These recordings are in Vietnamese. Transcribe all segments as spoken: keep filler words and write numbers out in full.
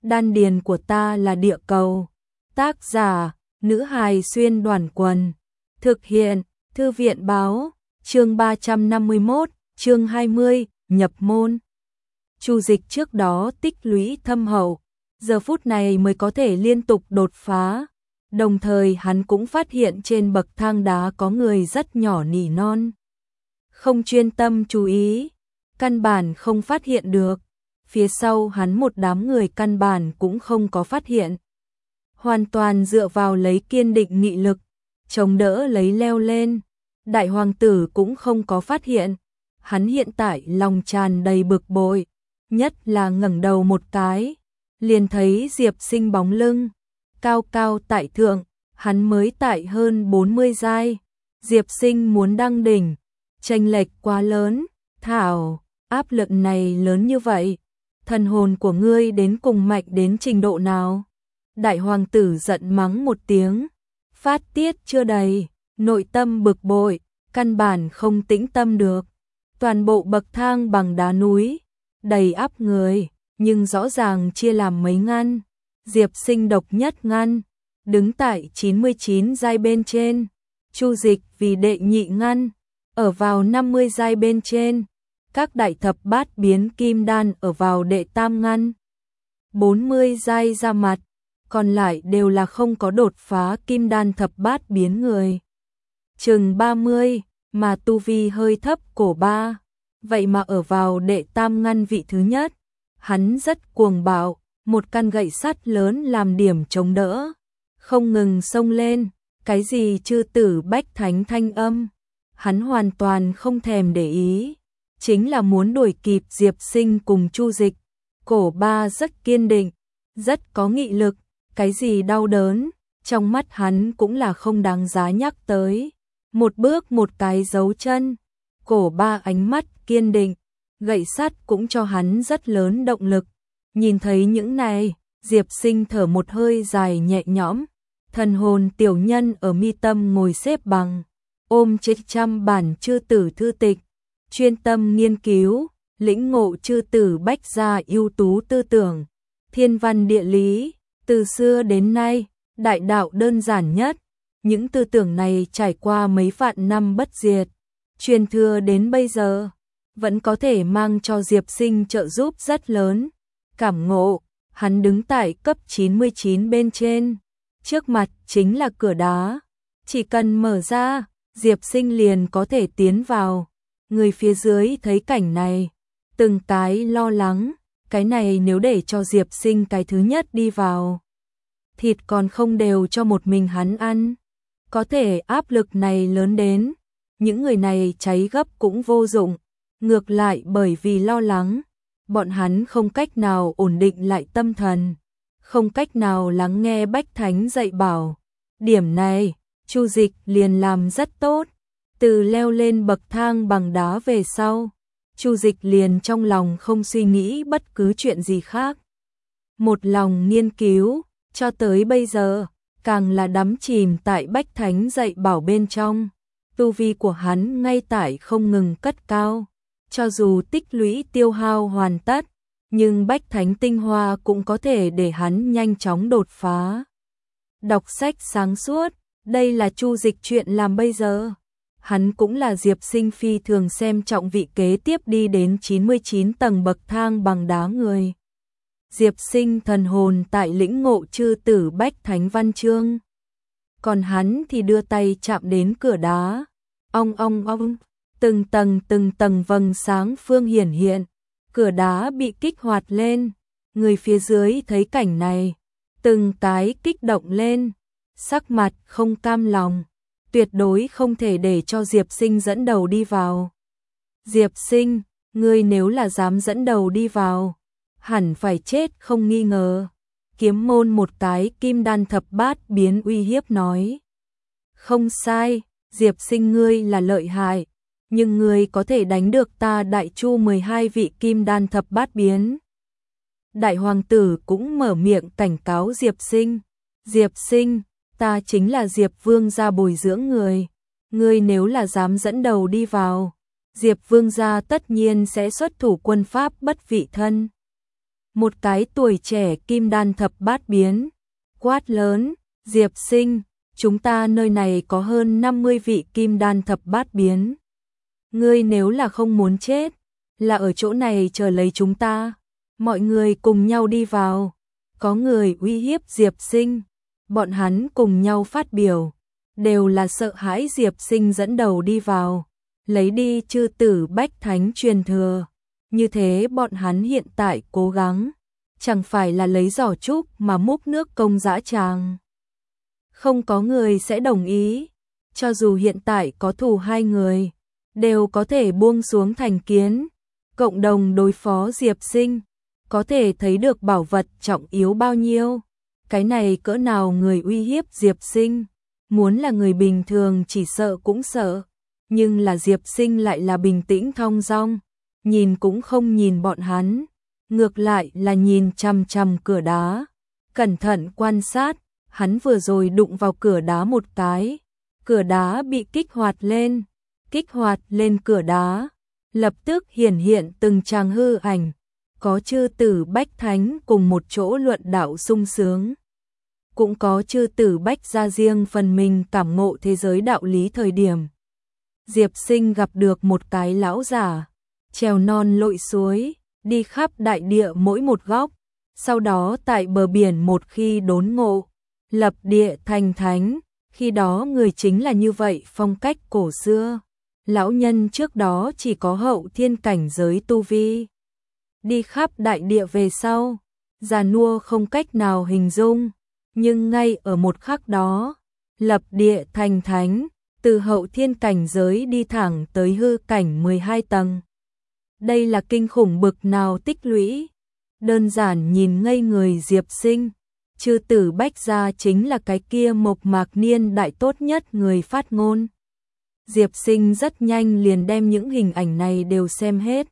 Đan điền của ta là địa cầu. Tác giả, nữ hài xuyên đoàn quần. Thực hiện, thư viện báo, chương ba trăm năm mươi mốt, chương hai mươi, nhập môn. Chu Dịch trước đó tích lũy thâm hậu, giờ phút này mới có thể liên tục đột phá. Đồng thời hắn cũng phát hiện trên bậc thang đá có người rất nhỏ nỉ non. Không chuyên tâm chú ý, căn bản không phát hiện được. Phía sau hắn một đám người căn bản cũng không có phát hiện. Hoàn toàn dựa vào lấy kiên định nghị lực, chống đỡ lấy leo lên. Đại hoàng tử cũng không có phát hiện. Hắn hiện tại lòng tràn đầy bực bội, nhất là ngẩng đầu một cái, liền thấy Diệp Sinh bóng lưng, cao cao tại thượng, hắn mới tại hơn bốn mươi giai. Diệp Sinh muốn đăng đỉnh, chênh lệch quá lớn, thảo, áp lực này lớn như vậy, thần hồn của ngươi đến cùng mạnh đến trình độ nào? Đại hoàng tử giận mắng một tiếng, phát tiết chưa đầy, nội tâm bực bội, căn bản không tĩnh tâm được. Toàn bộ bậc thang bằng đá núi, đầy ắp người, nhưng rõ ràng chia làm mấy ngăn. Diệp Sinh độc nhất ngăn, đứng tại chín mươi chín giai bên trên. Chu Dịch vì đệ nhị ngăn, ở vào năm mươi giai bên trên. Các đại thập bát biến kim đan ở vào đệ tam ngăn. bốn mươi giai ra mặt, còn lại đều là không có đột phá kim đan thập bát biến người. Chừng ba mươi, mà tu vi hơi thấp cổ ba, vậy mà ở vào đệ tam ngăn vị thứ nhất. Hắn rất cuồng bạo, một căn gậy sắt lớn làm điểm chống đỡ, không ngừng xông lên, cái gì chư tử bách thánh thanh âm, hắn hoàn toàn không thèm để ý, chính là muốn đuổi kịp Diệp Sinh cùng Chu Dịch. Cổ ba rất kiên định, rất có nghị lực, cái gì đau đớn, trong mắt hắn cũng là không đáng giá nhắc tới. Một bước một cái dấu chân, cổ ba ánh mắt kiên định, gậy sắt cũng cho hắn rất lớn động lực. Nhìn thấy những này, Diệp Sinh thở một hơi dài nhẹ nhõm, thần hồn tiểu nhân ở mi tâm ngồi xếp bằng, ôm trên trăm bản chư tử thư tịch, chuyên tâm nghiên cứu, lĩnh ngộ chư tử bách gia ưu tú tư tưởng, thiên văn địa lý, từ xưa đến nay, đại đạo đơn giản nhất. Những tư tưởng này trải qua mấy vạn năm bất diệt, truyền thừa đến bây giờ, vẫn có thể mang cho Diệp Sinh trợ giúp rất lớn. Cảm ngộ, hắn đứng tại cấp chín mươi chín bên trên, trước mặt chính là cửa đá, chỉ cần mở ra, Diệp Sinh liền có thể tiến vào. Người phía dưới thấy cảnh này, từng cái lo lắng, cái này nếu để cho Diệp Sinh cái thứ nhất đi vào, thịt còn không đều cho một mình hắn ăn. Có thể áp lực này lớn đến, những người này cháy gấp cũng vô dụng, ngược lại bởi vì lo lắng, bọn hắn không cách nào ổn định lại tâm thần, không cách nào lắng nghe bách thánh dạy bảo. Điểm này, Chu Dịch liền làm rất tốt, từ leo lên bậc thang bằng đá về sau, Chu Dịch liền trong lòng không suy nghĩ bất cứ chuyện gì khác. Một lòng nghiên cứu, cho tới bây giờ, càng là đắm chìm tại bách thánh dạy bảo bên trong. Tu vi của hắn ngay tại không ngừng cất cao, cho dù tích lũy tiêu hao hoàn tất, nhưng bách thánh tinh hoa cũng có thể để hắn nhanh chóng đột phá. Đọc sách sáng suốt, đây là Chu Dịch chuyện làm bây giờ. Hắn cũng là Diệp Sinh phi thường xem trọng vị kế tiếp đi đến chín mươi chín tầng bậc thang bằng đá người. Diệp Sinh thần hồn tại lĩnh ngộ chư tử bách thánh văn chương, còn hắn thì đưa tay chạm đến cửa đá, ong ong ong, từng tầng từng tầng vầng sáng phương hiển hiện, cửa đá bị kích hoạt lên. Người phía dưới thấy cảnh này, từng cái kích động lên, sắc mặt không cam lòng, tuyệt đối không thể để cho Diệp Sinh dẫn đầu đi vào. Diệp Sinh, ngươi nếu là dám dẫn đầu đi vào, hẳn phải chết không nghi ngờ. Kiếm môn một cái kim đan thập bát biến uy hiếp nói. Không sai, Diệp Sinh ngươi là lợi hại, nhưng ngươi có thể đánh được ta đại chu mười hai vị kim đan thập bát biến. Đại hoàng tử cũng mở miệng cảnh cáo Diệp Sinh. Diệp Sinh, ta chính là Diệp Vương gia bồi dưỡng người, ngươi nếu là dám dẫn đầu đi vào, Diệp Vương gia tất nhiên sẽ xuất thủ quân pháp bất vị thân. Một cái tuổi trẻ kim đan thập bát biến, quát lớn, Diệp Sinh, chúng ta nơi này có hơn năm mươi vị kim đan thập bát biến. Ngươi nếu là không muốn chết, là ở chỗ này chờ lấy chúng ta. Mọi người cùng nhau đi vào. Có người uy hiếp Diệp Sinh, bọn hắn cùng nhau phát biểu, đều là sợ hãi Diệp Sinh dẫn đầu đi vào, lấy đi chư tử bách thánh truyền thừa. Như thế bọn hắn hiện tại cố gắng, chẳng phải là lấy giỏ trúc mà múc nước công dã tràng. Không có người sẽ đồng ý, cho dù hiện tại có thù hai người, đều có thể buông xuống thành kiến, cộng đồng đối phó Diệp Sinh, có thể thấy được bảo vật trọng yếu bao nhiêu. Cái này cỡ nào người uy hiếp Diệp Sinh, muốn là người bình thường chỉ sợ cũng sợ, nhưng là Diệp Sinh lại là bình tĩnh thong dong, nhìn cũng không nhìn bọn hắn, ngược lại là nhìn chằm chằm cửa đá, cẩn thận quan sát. Hắn vừa rồi đụng vào cửa đá một cái, cửa đá bị kích hoạt lên, kích hoạt lên cửa đá, lập tức hiển hiện từng trang hư ảnh, có chư tử bách thánh cùng một chỗ luận đạo sung sướng. Cũng có chư tử bách ra riêng phần mình cảm ngộ thế giới đạo lý thời điểm. Diệp Sinh gặp được một cái lão giả, trèo non lội suối, đi khắp đại địa mỗi một góc, sau đó tại bờ biển một khi đốn ngộ, lập địa thành thánh, khi đó người chính là như vậy phong cách cổ xưa. Lão nhân trước đó chỉ có hậu thiên cảnh giới tu vi. Đi khắp đại địa về sau, già nua không cách nào hình dung, nhưng ngay ở một khắc đó, lập địa thành thánh, từ hậu thiên cảnh giới đi thẳng tới hư cảnh mười hai tầng. Đây là kinh khủng bực nào tích lũy, đơn giản nhìn ngây người Diệp Sinh. Chư tử bách gia chính là cái kia mộc mạc niên đại tốt nhất người phát ngôn. Diệp Sinh rất nhanh liền đem những hình ảnh này đều xem hết.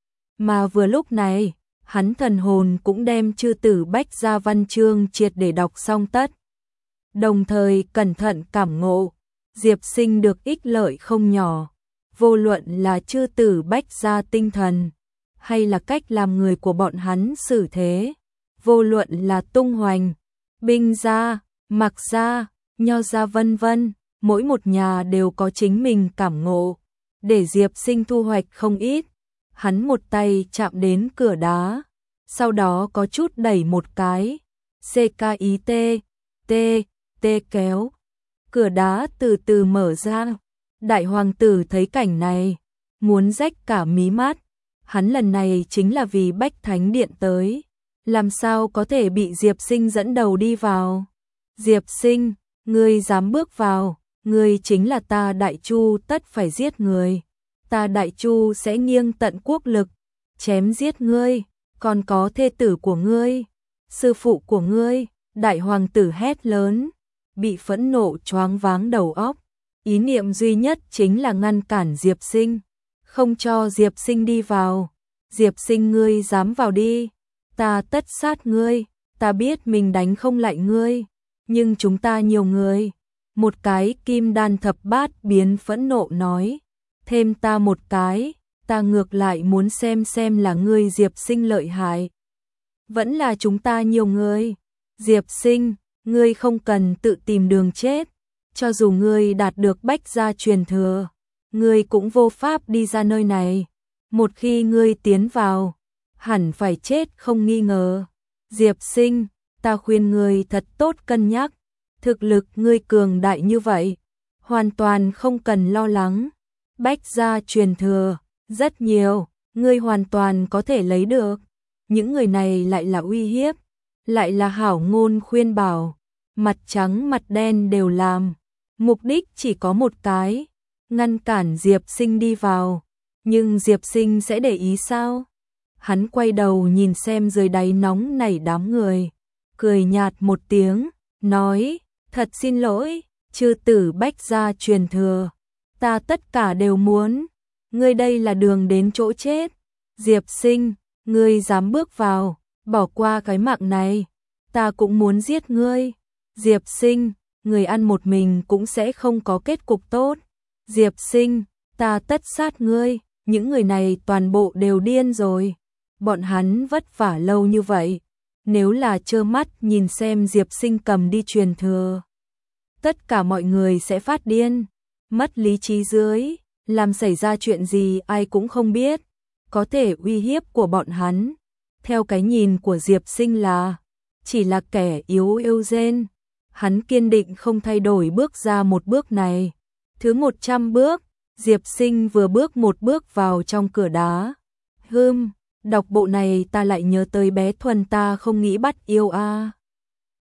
Mà vừa lúc này, hắn thần hồn cũng đem chư tử bách gia văn chương triệt để đọc xong tất. Đồng thời cẩn thận cảm ngộ, Diệp Sinh được ích lợi không nhỏ. Vô luận là chư tử bách gia tinh thần, hay là cách làm người của bọn hắn xử thế. Vô luận là tung hoành, binh gia, mặc gia, nho gia vân vân, mỗi một nhà đều có chính mình cảm ngộ, để Diệp Sinh thu hoạch không ít. Hắn một tay chạm đến cửa đá, sau đó có chút đẩy một cái, C-K-I-T, T, T kéo. Cửa đá từ từ mở ra, đại hoàng tử thấy cảnh này, muốn rách cả mí mắt, hắn lần này chính là vì Bách Thánh Điện tới. Làm sao có thể bị Diệp Sinh dẫn đầu đi vào? Diệp Sinh, ngươi dám bước vào, ngươi chính là ta Đại Chu tất phải giết người. Ta Đại Chu sẽ nghiêng tận quốc lực, chém giết ngươi, còn có thê tử của ngươi, sư phụ của ngươi. Đại hoàng tử hét lớn, bị phẫn nộ choáng váng đầu óc. Ý niệm duy nhất chính là ngăn cản Diệp Sinh, không cho Diệp Sinh đi vào. Diệp Sinh, ngươi dám vào đi, ta tất sát ngươi. Ta biết mình đánh không lại ngươi, nhưng chúng ta nhiều người. Một cái kim đan thập bát biến phẫn nộ nói, thêm ta một cái, ta ngược lại muốn xem xem là ngươi Diệp Sinh lợi hại, vẫn là chúng ta nhiều người. Diệp Sinh, ngươi không cần tự tìm đường chết, cho dù ngươi đạt được bách gia truyền thừa, ngươi cũng vô pháp đi ra nơi này. Một khi ngươi tiến vào, hẳn phải chết không nghi ngờ. Diệp Sinh, ta khuyên ngươi thật tốt cân nhắc, thực lực ngươi cường đại như vậy, hoàn toàn không cần lo lắng. Bách gia truyền thừa, rất nhiều, ngươi hoàn toàn có thể lấy được. Những người này lại là uy hiếp, lại là hảo ngôn khuyên bảo, mặt trắng mặt đen đều làm. Mục đích chỉ có một cái, ngăn cản Diệp Sinh đi vào. Nhưng Diệp Sinh sẽ để ý sao? Hắn quay đầu nhìn xem dưới đáy nóng nảy đám người, cười nhạt một tiếng, nói, thật xin lỗi, chư tử bách gia truyền thừa, ta tất cả đều muốn, ngươi đây là đường đến chỗ chết. Diệp Sinh, ngươi dám bước vào, bỏ qua cái mạng này, ta cũng muốn giết ngươi. Diệp Sinh, người ăn một mình cũng sẽ không có kết cục tốt. Diệp Sinh, ta tất sát ngươi. Những người này toàn bộ đều điên rồi. bọn hắn vất vả lâu như vậy, nếu là trơ mắt nhìn xem Diệp Sinh cầm đi truyền thừa, tất cả mọi người sẽ phát điên, mất lý trí dưới, làm xảy ra chuyện gì ai cũng không biết, có thể uy hiếp của bọn hắn. Theo cái nhìn của Diệp Sinh là chỉ là kẻ yếu yêu gen, hắn kiên định không thay đổi bước ra một bước này. Thứ một trăm bước, Diệp Sinh vừa bước một bước vào trong cửa đá. Hừm, đọc bộ này ta lại nhớ tới bé Thuần ta không nghĩ bắt yêu a. À.